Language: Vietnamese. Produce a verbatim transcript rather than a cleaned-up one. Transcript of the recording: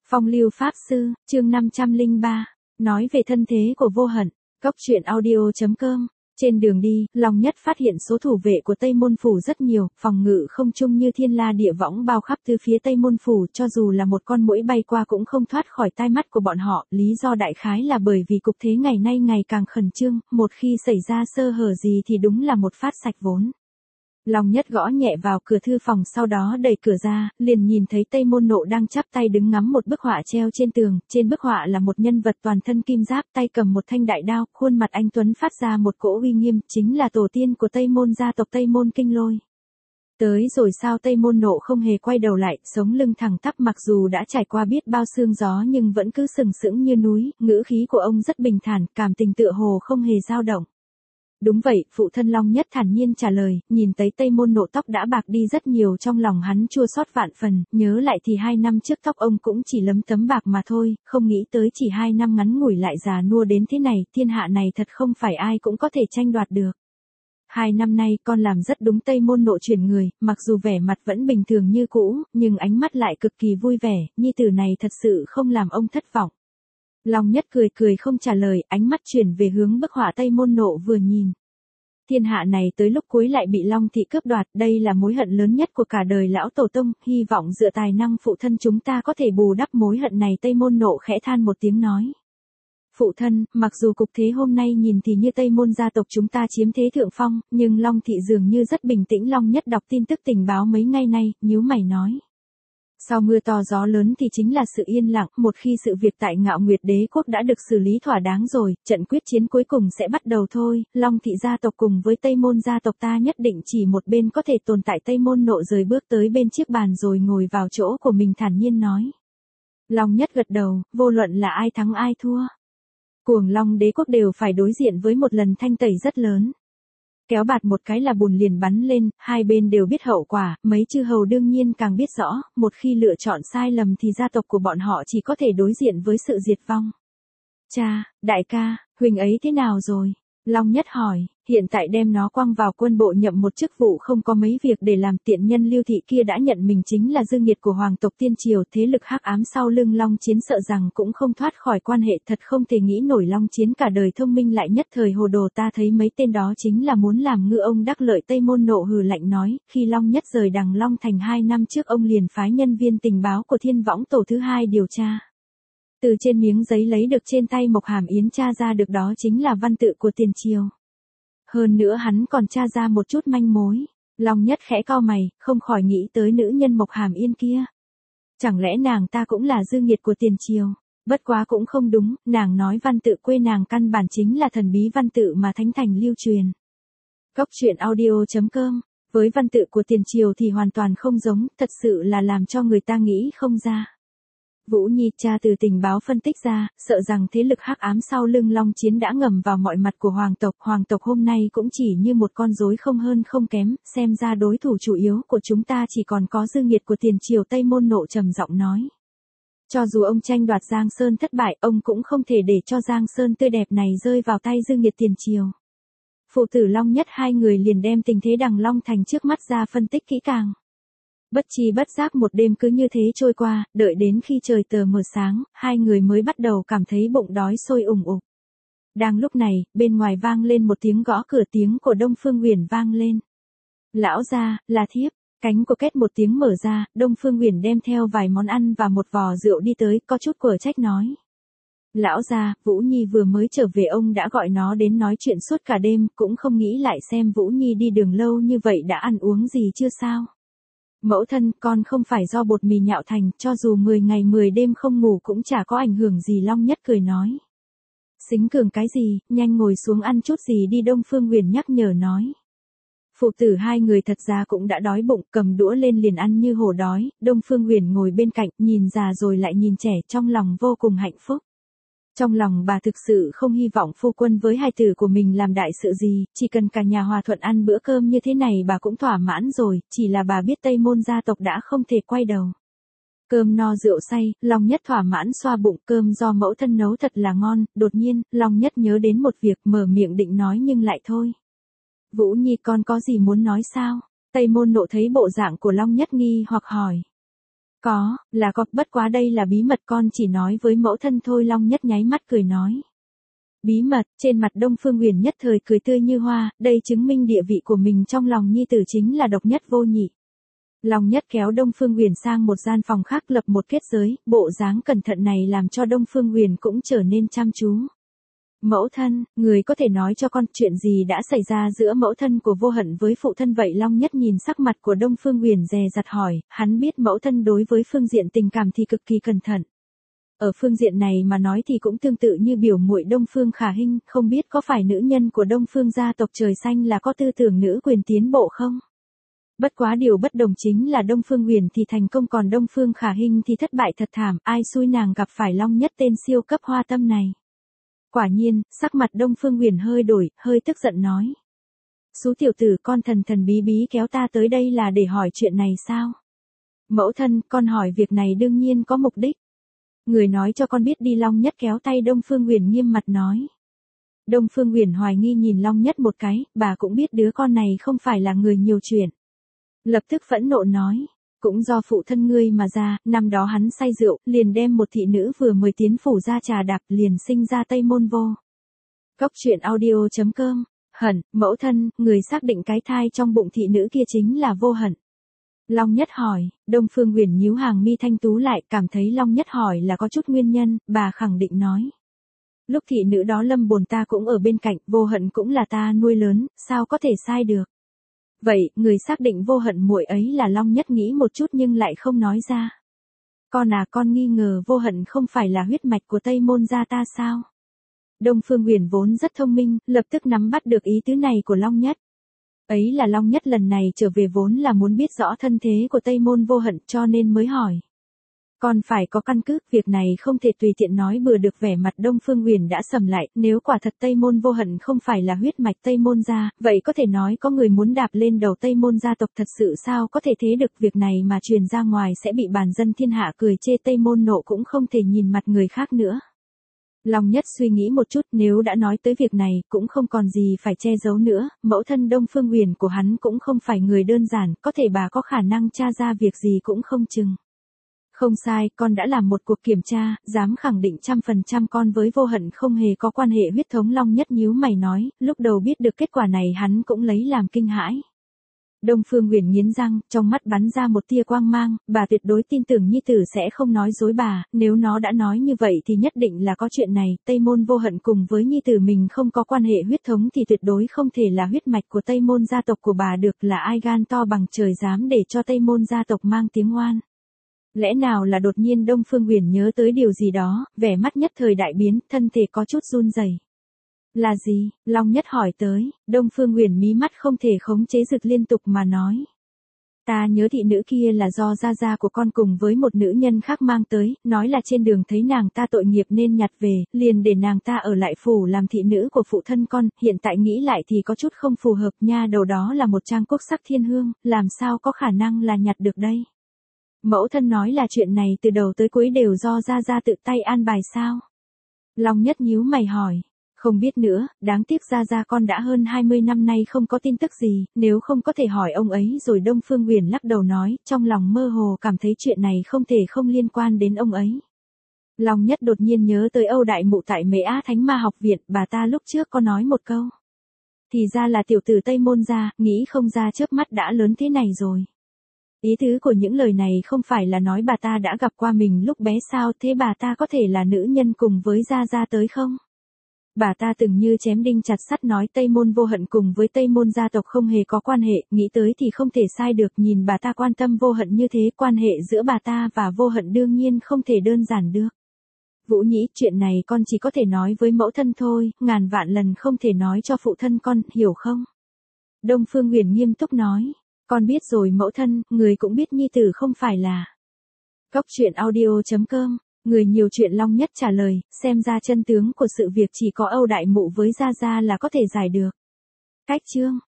Phong lưu pháp sư, chương năm trăm lẻ ba, nói về thân thế của Vô Hận, Cốc truyện audio chấm com. Trên đường đi, Long Nhất phát hiện số thủ vệ của Tây Môn Phủ rất nhiều, phòng ngự không chung như thiên la địa võng bao khắp từ phía Tây Môn Phủ, cho dù là một con muỗi bay qua cũng không thoát khỏi tai mắt của bọn họ, lý do đại khái là bởi vì cục thế ngày nay ngày càng khẩn trương, một khi xảy ra sơ hở gì thì đúng là một phát sạch vốn. Long Nhất gõ nhẹ vào cửa thư phòng, sau đó đẩy cửa ra, liền nhìn thấy Tây Môn Nộ đang chắp tay đứng ngắm một bức họa treo trên tường, trên bức họa là một nhân vật toàn thân kim giáp, tay cầm một thanh đại đao, khuôn mặt anh tuấn phát ra một cỗ uy nghiêm, chính là tổ tiên của Tây Môn gia tộc Tây Môn Kinh Lôi. Tới rồi sao? Tây Môn Nộ không hề quay đầu lại, sống lưng thẳng tắp, mặc dù đã trải qua biết bao sương gió nhưng vẫn cứ sừng sững như núi, ngữ khí của ông rất bình thản, cảm tình tựa hồ không hề dao động. Đúng vậy, phụ thân Long Nhất thản nhiên trả lời, nhìn thấy Tây Môn Nộ tóc đã bạc đi rất nhiều, trong lòng hắn chua xót vạn phần, nhớ lại thì hai năm trước tóc ông cũng chỉ lấm tấm bạc mà thôi, không nghĩ tới chỉ hai năm ngắn ngủi lại già nua đến thế này, thiên hạ này thật không phải ai cũng có thể tranh đoạt được. Hai năm nay con làm rất đúng. Tây Môn Nộ chuyển người, mặc dù vẻ mặt vẫn bình thường như cũ, nhưng ánh mắt lại cực kỳ vui vẻ, nhi tử này thật sự không làm ông thất vọng. Long Nhất cười cười không trả lời, ánh mắt chuyển về hướng bức họa Tây Môn Nộ vừa nhìn. Thiên hạ này tới lúc cuối lại bị Long thị cướp đoạt, đây là mối hận lớn nhất của cả đời lão tổ tông, hy vọng dựa tài năng phụ thân chúng ta có thể bù đắp mối hận này. Tây Môn Nộ khẽ than một tiếng nói. Phụ thân, mặc dù cục thế hôm nay nhìn thì như Tây Môn gia tộc chúng ta chiếm thế thượng phong, nhưng Long thị dường như rất bình tĩnh. Long Nhất đọc tin tức tình báo mấy ngày nay, nhíu mày nói. Sau mưa to gió lớn thì chính là sự yên lặng, một khi sự việc tại Ngạo Nguyệt Đế quốc đã được xử lý thỏa đáng rồi, trận quyết chiến cuối cùng sẽ bắt đầu thôi, Long thị gia tộc cùng với Tây Môn gia tộc ta nhất định chỉ một bên có thể tồn tại. Tây Môn Nộ rời bước tới bên chiếc bàn rồi ngồi vào chỗ của mình thản nhiên nói. Long Nhất gật đầu, vô luận là ai thắng ai thua, Cuồng Long Đế quốc đều phải đối diện với một lần thanh tẩy rất lớn. Kéo bạt một cái là bùn liền bắn lên, hai bên đều biết hậu quả, mấy chư hầu đương nhiên càng biết rõ, một khi lựa chọn sai lầm thì gia tộc của bọn họ chỉ có thể đối diện với sự diệt vong. Cha, đại ca, huynh ấy thế nào rồi? Long Nhất hỏi, hiện tại đem nó quăng vào quân bộ nhậm một chức vụ không có mấy việc để làm. Tiện nhân Lưu thị kia đã nhận mình chính là dư nghiệt của hoàng tộc Tiên Triều, thế lực hắc ám sau lưng Long Chiến sợ rằng cũng không thoát khỏi quan hệ. Thật không thể nghĩ nổi Long Chiến cả đời thông minh lại nhất thời hồ đồ, ta thấy mấy tên đó chính là muốn làm ngư ông đắc lợi. Tây Môn Nộ hừ lạnh nói, khi Long Nhất rời Đằng Long Thành hai năm trước ông liền phái nhân viên tình báo của Thiên Võng Tổ thứ hai điều tra. Từ trên miếng giấy lấy được trên tay Mộc Hàm Yến tra ra được đó chính là văn tự của Tiền Triều. Hơn nữa hắn còn tra ra một chút manh mối. Long Nhất khẽ cau mày, không khỏi nghĩ tới nữ nhân Mộc Hàm Yên kia. Chẳng lẽ nàng ta cũng là dư nghiệt của Tiền Triều? Bất quá cũng không đúng, nàng nói văn tự quê nàng căn bản chính là thần bí văn tự mà thánh thành lưu truyền. Cốc truyện audio chấm com, với văn tự của Tiền Triều thì hoàn toàn không giống, thật sự là làm cho người ta nghĩ không ra. Vũ Nhi tra từ tình báo phân tích ra, sợ rằng thế lực hắc ám sau lưng Long Chiến đã ngầm vào mọi mặt của hoàng tộc. Hoàng tộc hôm nay cũng chỉ như một con rối không hơn không kém, xem ra đối thủ chủ yếu của chúng ta chỉ còn có dư nghiệt của Tiền Triều. Tây Môn Nộ trầm giọng nói. Cho dù ông tranh đoạt Giang Sơn thất bại, ông cũng không thể để cho Giang Sơn tươi đẹp này rơi vào tay dư nghiệt Tiền Triều. Phụ tử Long Nhất hai người liền đem tình thế Đằng Long Thành trước mắt ra phân tích kỹ càng. Bất chi bất giác một đêm cứ như thế trôi qua, đợi đến khi trời tờ mờ sáng, hai người mới bắt đầu cảm thấy bụng đói sôi ủng ục. Đang lúc này, bên ngoài vang lên một tiếng gõ cửa, tiếng của Đông Phương Uyển vang lên. Lão gia, là thiếp. Cánh của két một tiếng mở ra, Đông Phương Uyển đem theo vài món ăn và một vò rượu đi tới, có chút quở trách nói. Lão gia, Vũ Nhi vừa mới trở về, ông đã gọi nó đến nói chuyện suốt cả đêm, cũng không nghĩ lại xem Vũ Nhi đi đường lâu như vậy đã ăn uống gì chưa sao? Mẫu thân, con không phải do bột mì nhạo thành, cho dù mười ngày mười đêm không ngủ cũng chả có ảnh hưởng gì. Long Nhất cười nói. Xính cường cái gì, nhanh ngồi xuống ăn chút gì đi, Đông Phương Uyển nhắc nhở nói. Phụ tử hai người thật ra cũng đã đói bụng, cầm đũa lên liền ăn như hổ đói. Đông Phương Uyển ngồi bên cạnh, nhìn già rồi lại nhìn trẻ, trong lòng vô cùng hạnh phúc. Trong lòng bà thực sự không hy vọng phu quân với hài tử của mình làm đại sự gì, chỉ cần cả nhà hòa thuận ăn bữa cơm như thế này bà cũng thỏa mãn rồi, chỉ là bà biết Tây Môn gia tộc đã không thể quay đầu. Cơm no rượu say, Long Nhất thỏa mãn xoa bụng, cơm do mẫu thân nấu thật là ngon. Đột nhiên, Long Nhất nhớ đến một việc, mở miệng định nói nhưng lại thôi. Vũ Nhi, con có gì muốn nói sao? Tây Môn Nộ thấy bộ dạng của Long Nhất nghi hoặc hỏi. Có, là có, bất quá đây là bí mật con chỉ nói với mẫu thân thôi. Long Nhất nháy mắt cười nói. Bí mật, trên mặt Đông Phương Huyền nhất thời cười tươi như hoa, đây chứng minh địa vị của mình trong lòng nhi tử chính là độc nhất vô nhị. Long Nhất kéo Đông Phương Huyền sang một gian phòng khác lập một kết giới, bộ dáng cẩn thận này làm cho Đông Phương Huyền cũng trở nên chăm chú. Mẫu thân, người có thể nói cho con chuyện gì đã xảy ra giữa mẫu thân của Vô Hận với phụ thân vậy? Long Nhất nhìn sắc mặt của Đông Phương Huyền dè dặt hỏi, hắn biết mẫu thân đối với phương diện tình cảm thì cực kỳ cẩn thận. Ở phương diện này mà nói thì cũng tương tự như biểu muội Đông Phương Khả Hinh, không biết có phải nữ nhân của Đông Phương gia tộc trời xanh là có tư tưởng nữ quyền tiến bộ không? Bất quá điều bất đồng chính là Đông Phương Huyền thì thành công còn Đông Phương Khả Hinh thì thất bại thật thảm, ai xui nàng gặp phải Long Nhất tên siêu cấp hoa tâm này. Quả nhiên, sắc mặt Đông Phương Huyền hơi đổi, hơi tức giận nói. Xú tiểu tử, con thần thần bí bí kéo ta tới đây là để hỏi chuyện này sao? Mẫu thân, con hỏi việc này đương nhiên có mục đích. Người nói cho con biết đi. Long Nhất kéo tay Đông Phương Huyền nghiêm mặt nói. Đông Phương Huyền hoài nghi nhìn Long Nhất một cái, bà cũng biết đứa con này không phải là người nhiều chuyện. Lập tức phẫn nộ nói. Cũng do phụ thân ngươi mà ra, năm đó hắn say rượu, liền đem một thị nữ vừa mới tiến phủ ra trà đạp, liền sinh ra Tây Môn Vô. Cốc truyện audio chấm com. Hận, mẫu thân, người xác định cái thai trong bụng thị nữ kia chính là Vô Hận. Long Nhất hỏi, Đông Phương Huyền nhíu hàng mi thanh tú lại, cảm thấy Long Nhất hỏi là có chút nguyên nhân, bà khẳng định nói. Lúc thị nữ đó lâm bồn ta cũng ở bên cạnh, Vô Hận cũng là ta nuôi lớn, sao có thể sai được. Vậy, người xác định Vô Hận muội ấy là Long Nhất nghĩ một chút nhưng lại không nói ra. Con à, con nghi ngờ Vô Hận không phải là huyết mạch của Tây Môn gia ta sao? Đông Phương Huyền vốn rất thông minh, lập tức nắm bắt được ý tứ này của Long Nhất. Ấy là Long Nhất lần này trở về vốn là muốn biết rõ thân thế của Tây Môn Vô Hận cho nên mới hỏi. Còn phải có căn cứ, việc này không thể tùy tiện nói bừa được. Vẻ mặt Đông Phương Huyền đã sầm lại, nếu quả thật Tây Môn Vô Hận không phải là huyết mạch Tây Môn gia, vậy có thể nói có người muốn đạp lên đầu Tây Môn gia tộc, thật sự sao có thể thế được. Việc này mà truyền ra ngoài sẽ bị bàn dân thiên hạ cười chê, Tây Môn nộ cũng không thể nhìn mặt người khác nữa. Long Nhất suy nghĩ một chút, nếu đã nói tới việc này, cũng không còn gì phải che giấu nữa, mẫu thân Đông Phương Huyền của hắn cũng không phải người đơn giản, có thể bà có khả năng tra ra việc gì cũng không chừng. Không sai, con đã làm một cuộc kiểm tra, dám khẳng định trăm phần trăm con với Vô Hận không hề có quan hệ huyết thống. Long Nhất nhíu mày nói, lúc đầu biết được kết quả này hắn cũng lấy làm kinh hãi. Đông Phương Huyền nghiến răng, trong mắt bắn ra một tia quang mang, bà tuyệt đối tin tưởng nhi tử sẽ không nói dối bà, nếu nó đã nói như vậy thì nhất định là có chuyện này. Tây Môn Vô Hận cùng với nhi tử mình không có quan hệ huyết thống thì tuyệt đối không thể là huyết mạch của Tây Môn gia tộc của bà được. Là ai gan to bằng trời dám để cho Tây Môn gia tộc mang tiếng oan? Lẽ nào là đột nhiên Đông Phương Huyền nhớ tới điều gì đó, vẻ mắt nhất thời đại biến, thân thể có chút run rẩy. Là gì? Long Nhất hỏi tới, Đông Phương Huyền mí mắt không thể khống chế rực liên tục mà nói. Ta nhớ thị nữ kia là do gia gia của con cùng với một nữ nhân khác mang tới, nói là trên đường thấy nàng ta tội nghiệp nên nhặt về, liền để nàng ta ở lại phủ làm thị nữ của phụ thân con, hiện tại nghĩ lại thì có chút không phù hợp nha, đầu đó là một trang quốc sắc thiên hương, làm sao có khả năng là nhặt được đây? Mẫu thân nói là chuyện này từ đầu tới cuối đều do gia gia tự tay an bài sao? Long Nhất nhíu mày hỏi. Không biết nữa, đáng tiếc gia gia con đã hơn hai mươi năm nay không có tin tức gì, nếu không có thể hỏi ông ấy rồi. Đông Phương Huyền lắc đầu nói, trong lòng mơ hồ cảm thấy chuyện này không thể không liên quan đến ông ấy. Long Nhất đột nhiên nhớ tới Âu đại mụ tại Mễ Á Thánh Ma học viện, bà ta lúc trước có nói một câu. Thì ra là tiểu tử Tây Môn gia, nghĩ không ra chớp mắt đã lớn thế này rồi. Ý tứ của những lời này không phải là nói bà ta đã gặp qua mình lúc bé sao, thế bà ta có thể là nữ nhân cùng với gia gia tới không? Bà ta từng như chém đinh chặt sắt nói Tây Môn Vô Hận cùng với Tây Môn gia tộc không hề có quan hệ, nghĩ tới thì không thể sai được. Nhìn bà ta quan tâm Vô Hận như thế, quan hệ giữa bà ta và Vô Hận đương nhiên không thể đơn giản được. Vũ Nhĩ, chuyện này con chỉ có thể nói với mẫu thân thôi, ngàn vạn lần không thể nói cho phụ thân con, hiểu không? Đông Phương Huyền nghiêm túc nói, con biết rồi mẫu thân, người cũng biết nhi tử không phải là. Cốc truyện audio chấm com. Người nhiều chuyện. Long Nhất trả lời, xem ra chân tướng của sự việc chỉ có Âu đại mụ với gia gia là có thể giải được. Cách chương